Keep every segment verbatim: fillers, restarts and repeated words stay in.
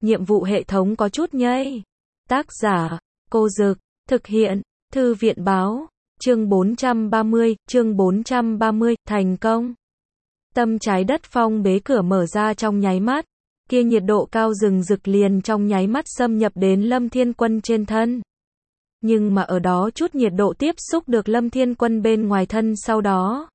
nhiệm vụ hệ thống có chút nhây. Tác giả, Cô Dực, thực hiện, Thư viện Báo, chương bốn trăm ba mươi, chương bốn trăm ba mươi, thành công. Tâm trái đất phong bế cửa mở ra trong nháy mắt, kia nhiệt độ cao rừng rực liền trong nháy mắt xâm nhập đến Lâm Thiên Quân trên thân. Nhưng mà ở đó chút nhiệt độ tiếp xúc được Lâm Thiên Quân bên ngoài thân sau đó.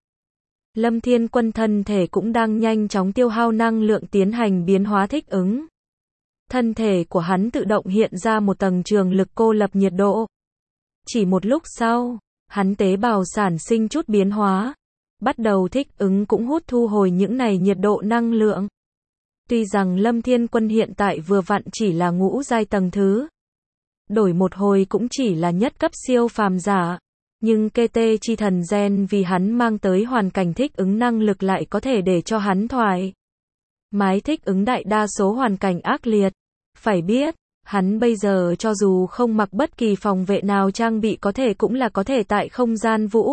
Lâm Thiên Quân thân thể cũng đang nhanh chóng tiêu hao năng lượng tiến hành biến hóa thích ứng. Thân thể của hắn tự động hiện ra một tầng trường lực cô lập nhiệt độ. Chỉ một lúc sau, hắn tế bào sản sinh chút biến hóa, bắt đầu thích ứng cũng hút thu hồi những này nhiệt độ năng lượng. Tuy rằng Lâm Thiên Quân hiện tại vừa vặn chỉ là ngũ giai tầng thứ, đổi một hồi cũng chỉ là nhất cấp siêu phàm giả, nhưng kê tê chi thần gen vì hắn mang tới hoàn cảnh thích ứng năng lực lại có thể để cho hắn thoải mái thích ứng đại đa số hoàn cảnh ác liệt. Phải biết, hắn bây giờ cho dù không mặc bất kỳ phòng vệ nào trang bị có thể cũng là có thể tại không gian vũ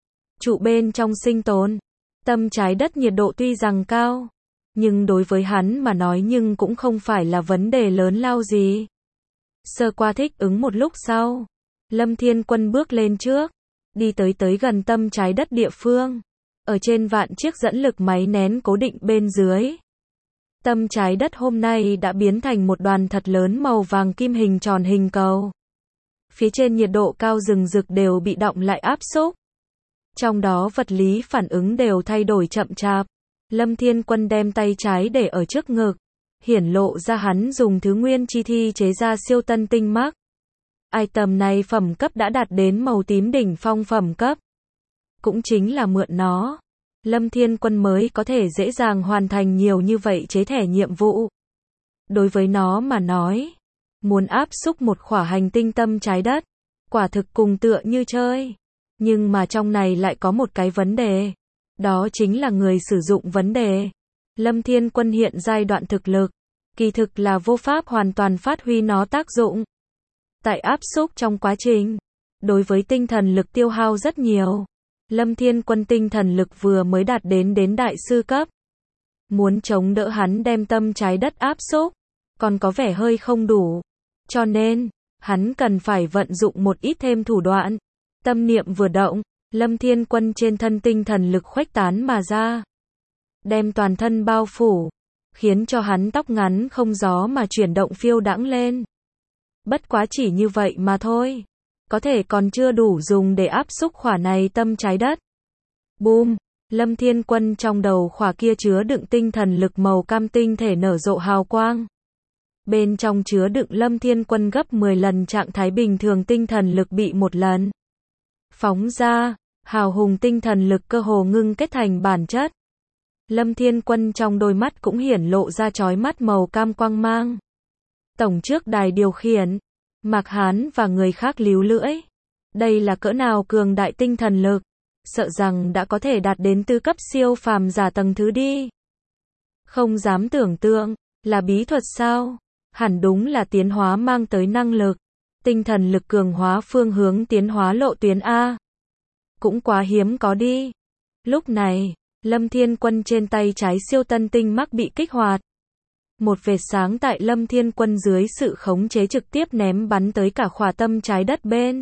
trụ bên trong sinh tồn. Tâm trái đất nhiệt độ tuy rằng cao, nhưng đối với hắn mà nói nhưng cũng không phải là vấn đề lớn lao gì. Sơ qua thích ứng một lúc sau, Lâm Thiên Quân bước lên trước, đi tới tới gần tâm trái đất địa phương, ở trên vạn chiếc dẫn lực máy nén cố định bên dưới. Tâm trái đất hôm nay đã biến thành một đoàn thật lớn màu vàng kim hình tròn hình cầu. Phía trên nhiệt độ cao rừng rực đều bị động lại áp xúc. Trong đó vật lý phản ứng đều thay đổi chậm chạp. Lâm Thiên Quân đem tay trái để ở trước ngực, hiển lộ ra hắn dùng thứ nguyên chi thi chế ra siêu tân tinh mắc. Item này phẩm cấp đã đạt đến màu tím đỉnh phong phẩm cấp. Cũng chính là mượn nó, Lâm Thiên Quân mới có thể dễ dàng hoàn thành nhiều như vậy chế thẻ nhiệm vụ. Đối với nó mà nói, muốn áp xúc một khỏa hành tinh tâm trái đất, quả thực cùng tựa như chơi. Nhưng mà trong này lại có một cái vấn đề, đó chính là người sử dụng vấn đề. Lâm Thiên Quân hiện giai đoạn thực lực, kỳ thực là vô pháp hoàn toàn phát huy nó tác dụng. Tại áp xúc trong quá trình, đối với tinh thần lực tiêu hao rất nhiều. Lâm Thiên Quân tinh thần lực vừa mới đạt đến đến đại sư cấp. Muốn chống đỡ hắn đem tâm trái đất áp xúc, còn có vẻ hơi không đủ. Cho nên, hắn cần phải vận dụng một ít thêm thủ đoạn. Tâm niệm vừa động, Lâm Thiên Quân trên thân tinh thần lực khuếch tán mà ra. Đem toàn thân bao phủ, khiến cho hắn tóc ngắn không gió mà chuyển động phiêu đãng lên. Bất quá chỉ như vậy mà thôi. Có thể còn chưa đủ dùng để áp xúc khỏa này tâm trái đất. Boom! Lâm Thiên Quân trong đầu khỏa kia chứa đựng tinh thần lực màu cam tinh thể nở rộ hào quang. Bên trong chứa đựng Lâm Thiên Quân gấp mười lần trạng thái bình thường tinh thần lực bị một lần phóng ra, hào hùng tinh thần lực cơ hồ ngưng kết thành bản chất. Lâm Thiên Quân trong đôi mắt cũng hiển lộ ra chói mắt màu cam quang mang. Tổng trước đài điều khiển, Mạc Hán và người khác líu lưỡi. Đây là cỡ nào cường đại tinh thần lực, sợ rằng đã có thể đạt đến tư cấp siêu phàm giả tầng thứ đi. Không dám tưởng tượng, là bí thuật sao? Hẳn đúng là tiến hóa mang tới năng lực. Tinh thần lực cường hóa phương hướng tiến hóa lộ tuyến A. Cũng quá hiếm có đi. Lúc này, Lâm Thiên Quân trên tay trái siêu tân tinh mắc bị kích hoạt. Một vệt sáng tại Lâm Thiên Quân dưới sự khống chế trực tiếp ném bắn tới cả khỏa tâm trái đất bên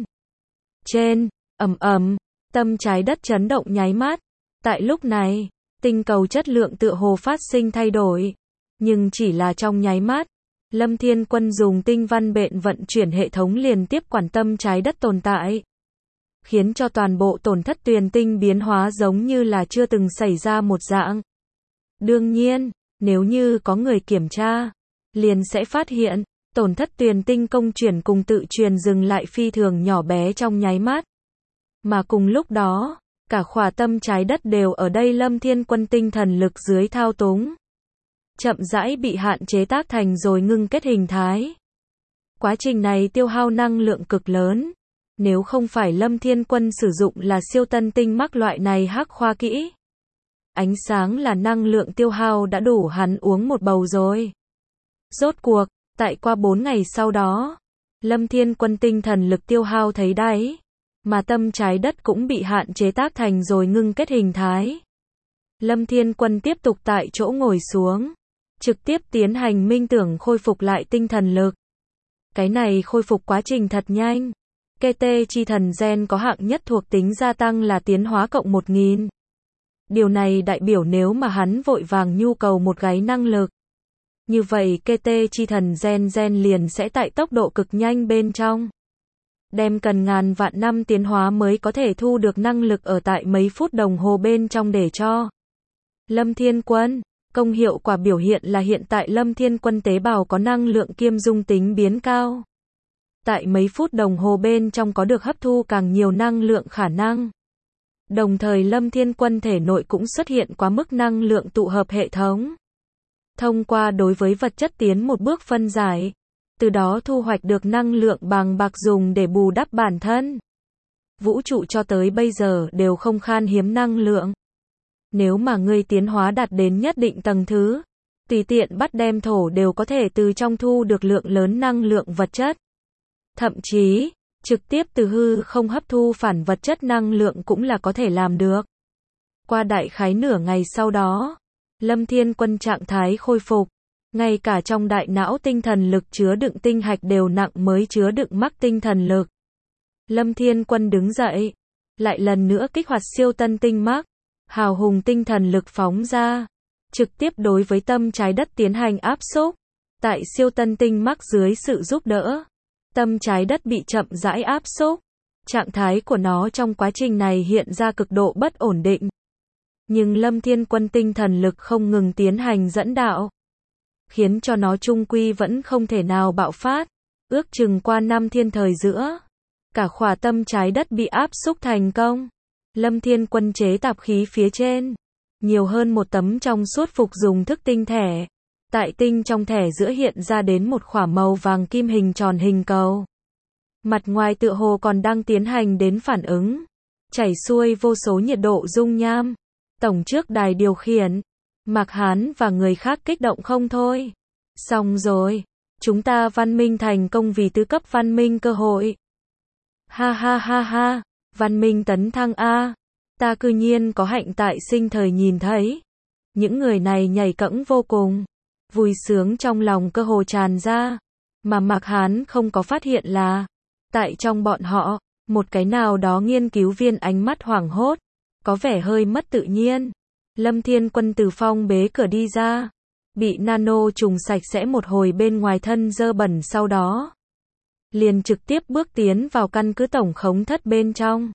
trên, ầm ầm, tâm trái đất chấn động nháy mắt. Tại lúc này, tinh cầu chất lượng tựa hồ phát sinh thay đổi, nhưng chỉ là trong nháy mắt. Lâm Thiên Quân dùng tinh văn bện vận chuyển hệ thống liền tiếp quản tâm trái đất tồn tại, khiến cho toàn bộ tổn thất tuyền tinh biến hóa giống như là chưa từng xảy ra một dạng. Đương nhiên, nếu như có người kiểm tra, liền sẽ phát hiện, tổn thất tuyền tinh công chuyển cùng tự truyền dừng lại phi thường nhỏ bé trong nháy mắt. Mà cùng lúc đó, cả khỏa tâm trái đất đều ở đây Lâm Thiên Quân tinh thần lực dưới thao túng. Chậm rãi bị hạn chế tác thành rồi ngưng kết hình thái. Quá trình này tiêu hao năng lượng cực lớn. Nếu không phải Lâm Thiên Quân sử dụng là siêu tân tinh mắc loại này hắc khoa kỹ, ánh sáng là năng lượng tiêu hao đã đủ hắn uống một bầu rồi. Rốt cuộc, tại qua bốn ngày sau đó, Lâm Thiên Quân tinh thần lực tiêu hao thấy đáy, mà tâm trái đất cũng bị hạn chế tác thành rồi ngưng kết hình thái. Lâm Thiên Quân tiếp tục tại chỗ ngồi xuống, trực tiếp tiến hành minh tưởng khôi phục lại tinh thần lực. Cái này khôi phục quá trình thật nhanh. ca tê chi thần gen có hạng nhất thuộc tính gia tăng là tiến hóa cộng một nghìn. Điều này đại biểu nếu mà hắn vội vàng nhu cầu một gáy năng lực. Như vậy ca tê chi thần gen gen liền sẽ tại tốc độ cực nhanh bên trong. Đem cần ngàn vạn năm tiến hóa mới có thể thu được năng lực ở tại mấy phút đồng hồ bên trong để cho. Lâm Thiên Quân, công hiệu quả biểu hiện là hiện tại Lâm Thiên Quân tế bào có năng lượng kiêm dung tính biến cao. Tại mấy phút đồng hồ bên trong có được hấp thu càng nhiều năng lượng khả năng. Đồng thời Lâm Thiên Quân thể nội cũng xuất hiện quá mức năng lượng tụ hợp hệ thống. Thông qua đối với vật chất tiến một bước phân giải, từ đó thu hoạch được năng lượng bằng bạc dùng để bù đắp bản thân. Vũ trụ cho tới bây giờ đều không khan hiếm năng lượng. Nếu mà ngươi tiến hóa đạt đến nhất định tầng thứ, tùy tiện bắt đem thổ đều có thể từ trong thu được lượng lớn năng lượng vật chất. Thậm chí, trực tiếp từ hư không hấp thu phản vật chất năng lượng cũng là có thể làm được. Qua đại khái nửa ngày sau đó, Lâm Thiên Quân trạng thái khôi phục, ngay cả trong đại não tinh thần lực chứa đựng tinh hạch đều nặng mới chứa đựng mắc tinh thần lực. Lâm Thiên Quân đứng dậy, lại lần nữa kích hoạt siêu tân tinh mắc, hào hùng tinh thần lực phóng ra, trực tiếp đối với tâm trái đất tiến hành áp xúc. Tại siêu tân tinh mắc dưới sự giúp đỡ, tâm trái đất bị chậm rãi áp xúc. Trạng thái của nó trong quá trình này hiện ra cực độ bất ổn định. Nhưng Lâm Thiên Quân tinh thần lực không ngừng tiến hành dẫn đạo, khiến cho nó chung quy vẫn không thể nào bạo phát. Ước chừng qua năm thiên thời giữa, cả khỏa tâm trái đất bị áp xúc thành công. Lâm Thiên Quân chế tạp khí phía trên, nhiều hơn một tấm trong suốt phục dùng thức tinh thẻ. Tại tinh trong thẻ giữa hiện ra đến một khỏa màu vàng kim hình tròn hình cầu. Mặt ngoài tựa hồ còn đang tiến hành đến phản ứng, chảy xuôi vô số nhiệt độ dung nham. Tổng trước đài điều khiển, Mạc Hán và người khác kích động không thôi. Xong rồi, chúng ta văn minh thành công vì tứ cấp văn minh cơ hội. Ha ha ha ha, văn minh tấn thăng A, ta cư nhiên có hạnh tại sinh thời nhìn thấy. Những người này nhảy cẫng vô cùng, vui sướng trong lòng cơ hồ tràn ra, mà Mạc Hán không có phát hiện là, tại trong bọn họ, một cái nào đó nghiên cứu viên ánh mắt hoảng hốt, có vẻ hơi mất tự nhiên. Lâm Thiên Quân từ phong bế cửa đi ra, bị nano trùng sạch sẽ một hồi bên ngoài thân dơ bẩn sau đó. Liền trực tiếp bước tiến vào căn cứ tổng khống thất bên trong.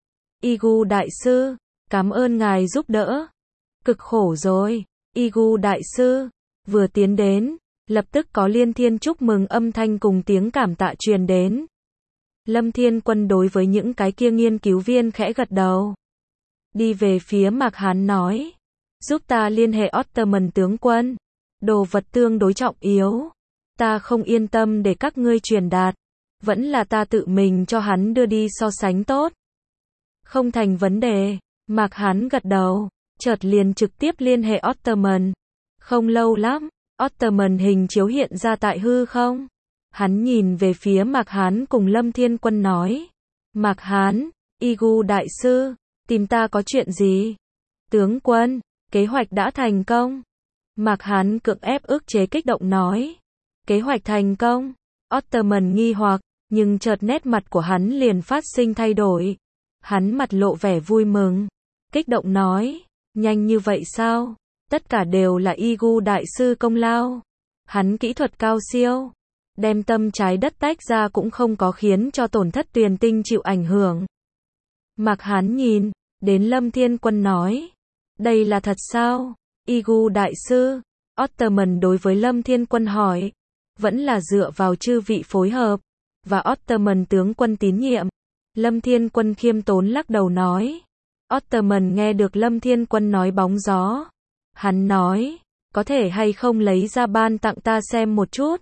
Igu đại sư, cảm ơn ngài giúp đỡ. Cực khổ rồi, Igu đại sư. Vừa tiến đến, lập tức có liên thiên chúc mừng âm thanh cùng tiếng cảm tạ truyền đến. Lâm Thiên Quân đối với những cái kia nghiên cứu viên khẽ gật đầu. Đi về phía Mạc Hán nói, giúp ta liên hệ Ottoman tướng quân. Đồ vật tương đối trọng yếu, ta không yên tâm để các ngươi truyền đạt, vẫn là ta tự mình cho hắn đưa đi so sánh tốt. Không thành vấn đề, Mạc Hán gật đầu, chợt liền trực tiếp liên hệ Ottoman. Không lâu lắm, Ottoman hình chiếu hiện ra tại hư không. Hắn nhìn về phía Mạc Hán cùng Lâm Thiên Quân nói, Mạc Hán, Igu đại sư, tìm ta có chuyện gì? Tướng quân, kế hoạch đã thành công. Mạc Hán cưỡng ép ức chế kích động nói, kế hoạch thành công. Ottoman nghi hoặc, nhưng chợt nét mặt của hắn liền phát sinh thay đổi. Hắn mặt lộ vẻ vui mừng, kích động nói, nhanh như vậy sao? Tất cả đều là Igu đại sư công lao. Hắn kỹ thuật cao siêu, đem tâm trái đất tách ra cũng không có khiến cho tổn thất tuyền tinh chịu ảnh hưởng. Mạc Hán nhìn đến Lâm Thiên Quân nói, đây là thật sao? Igu đại sư, Ottoman đối với Lâm Thiên Quân hỏi, vẫn là dựa vào chư vị phối hợp, và Ottoman tướng quân tín nhiệm. Lâm Thiên Quân khiêm tốn lắc đầu nói. Ottoman nghe được Lâm Thiên Quân nói bóng gió. Hắn nói, có thể hay không lấy ra ban tặng ta xem một chút.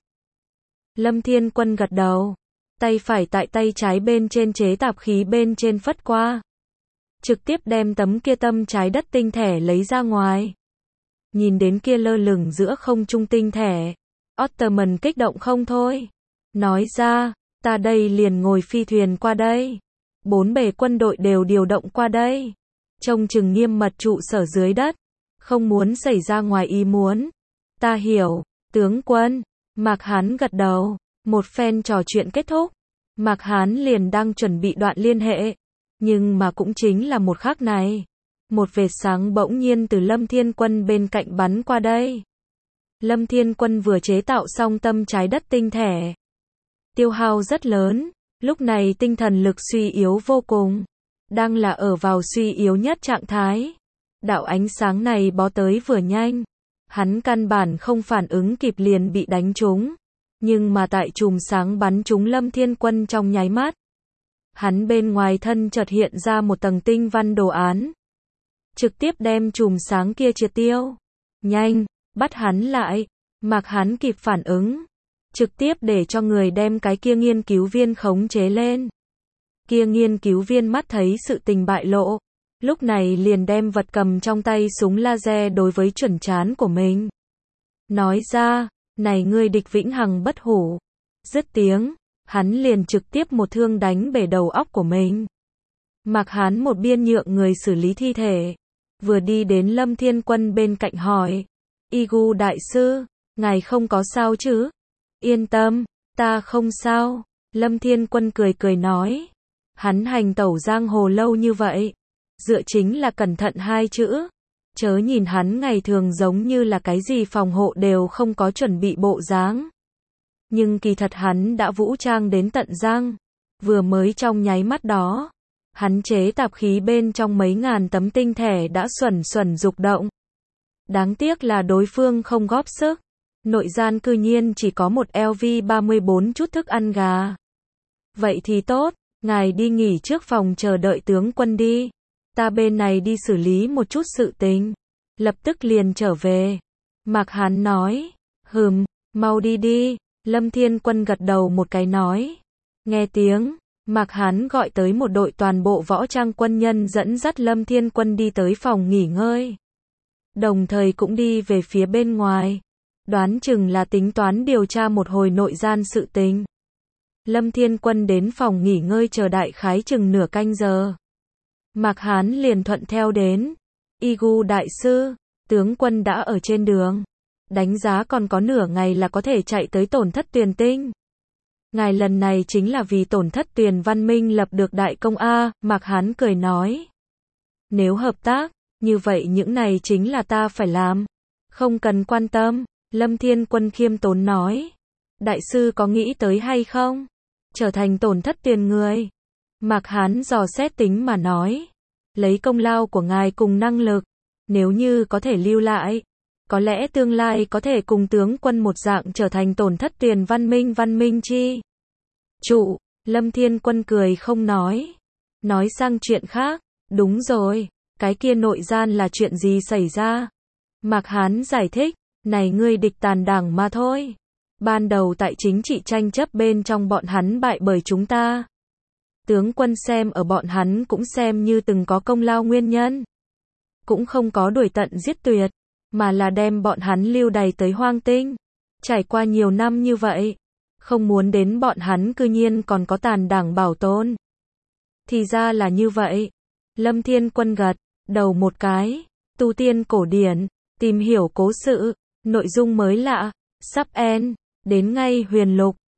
Lâm Thiên Quân gật đầu, tay phải tại tay trái bên trên chế tạp khí bên trên phất qua. Trực tiếp đem tấm kia tâm trái đất tinh thể lấy ra ngoài. Nhìn đến kia lơ lửng giữa không trung tinh thể, Ottoman kích động không thôi. Nói ra, ta đây liền ngồi phi thuyền qua đây. Bốn bề quân đội đều điều động qua đây. Trông chừng nghiêm mật trụ sở dưới đất. Không muốn xảy ra ngoài ý muốn. Ta hiểu, tướng quân. Mạc Hán gật đầu. Một phen trò chuyện kết thúc, Mạc Hán liền đang chuẩn bị đoạn liên hệ. Nhưng mà cũng chính là một khắc này, một vệt sáng bỗng nhiên từ Lâm Thiên Quân bên cạnh bắn qua đây. Lâm Thiên Quân vừa chế tạo xong tâm trái đất tinh thể, tiêu hao rất lớn, lúc này tinh thần lực suy yếu vô cùng, đang là ở vào suy yếu nhất trạng thái. Đạo ánh sáng này bó tới vừa nhanh, hắn căn bản không phản ứng kịp liền bị đánh trúng. Nhưng mà tại chùm sáng bắn trúng Lâm Thiên Quân trong nháy mắt, hắn bên ngoài thân chợt hiện ra một tầng tinh văn đồ án, trực tiếp đem chùm sáng kia triệt tiêu. Nhanh, bắt hắn lại. Mạc Hán kịp phản ứng, trực tiếp để cho người đem cái kia nghiên cứu viên khống chế lên. Kia nghiên cứu viên mắt thấy sự tình bại lộ, lúc này liền đem vật cầm trong tay súng laser đối với chuẩn trán của mình. Nói ra, này ngươi địch vĩnh hằng bất hủ. Dứt tiếng, hắn liền trực tiếp một thương đánh bể đầu óc của mình. Mạc Hán một biên nhượng người xử lý thi thể, vừa đi đến Lâm Thiên Quân bên cạnh hỏi, Igu đại sư, ngài không có sao chứ? Yên tâm, ta không sao. Lâm Thiên Quân cười cười nói, hắn hành tẩu giang hồ lâu như vậy, dựa chính là cẩn thận hai chữ. Chớ nhìn hắn ngày thường giống như là cái gì phòng hộ đều không có chuẩn bị bộ dáng. Nhưng kỳ thật hắn đã vũ trang đến tận răng. Vừa mới trong nháy mắt đó, hắn chế tạp khí bên trong mấy ngàn tấm tinh thể đã xuẩn xuẩn dục động. Đáng tiếc là đối phương không góp sức. Nội gian cư nhiên chỉ có một L V ba mươi bốn chút thức ăn gà. Vậy thì tốt, ngài đi nghỉ trước phòng chờ đợi tướng quân đi. Ta bên này đi xử lý một chút sự tình, lập tức liền trở về. Mạc Hán nói, hừm, mau đi đi. Lâm Thiên Quân gật đầu một cái nói. Nghe tiếng, Mạc Hán gọi tới một đội toàn bộ võ trang quân nhân dẫn dắt Lâm Thiên Quân đi tới phòng nghỉ ngơi. Đồng thời cũng đi về phía bên ngoài. Đoán chừng là tính toán điều tra một hồi nội gian sự tình. Lâm Thiên Quân đến phòng nghỉ ngơi chờ đại khái chừng nửa canh giờ. Mạc Hán liền thuận theo đến. Igu đại sư, tướng quân đã ở trên đường. Đánh giá còn có nửa ngày là có thể chạy tới tổn thất tuyền tinh. Ngài lần này chính là vì tổn thất tuyền văn minh lập được đại công A. Mạc Hán cười nói. Nếu hợp tác, như vậy những này chính là ta phải làm. Không cần quan tâm. Lâm Thiên Quân khiêm tốn nói. Đại sư có nghĩ tới hay không? Trở thành tổn thất tuyền người. Mạc Hán dò xét tính mà nói. Lấy công lao của ngài cùng năng lực, nếu như có thể lưu lại, có lẽ tương lai có thể cùng tướng quân một dạng trở thành tổn thất tuyền văn minh văn minh chi trụ. Lâm Thiên Quân cười không nói. Nói sang chuyện khác. Đúng rồi, cái kia nội gian là chuyện gì xảy ra? Mạc Hán giải thích. Này ngươi địch tàn đảng mà thôi. Ban đầu tại chính trị tranh chấp bên trong bọn hắn bại bởi chúng ta. Tướng quân xem ở bọn hắn cũng xem như từng có công lao nguyên nhân. Cũng không có đuổi tận giết tuyệt, mà là đem bọn hắn lưu đày tới hoang tinh. Trải qua nhiều năm như vậy, không muốn đến bọn hắn cư nhiên còn có tàn đảng bảo tồn. Thì ra là như vậy. Lâm Thiên Quân gật đầu một cái. Tu tiên cổ điển, tìm hiểu cố sự, nội dung mới lạ, sắp end, đến ngay huyền lục.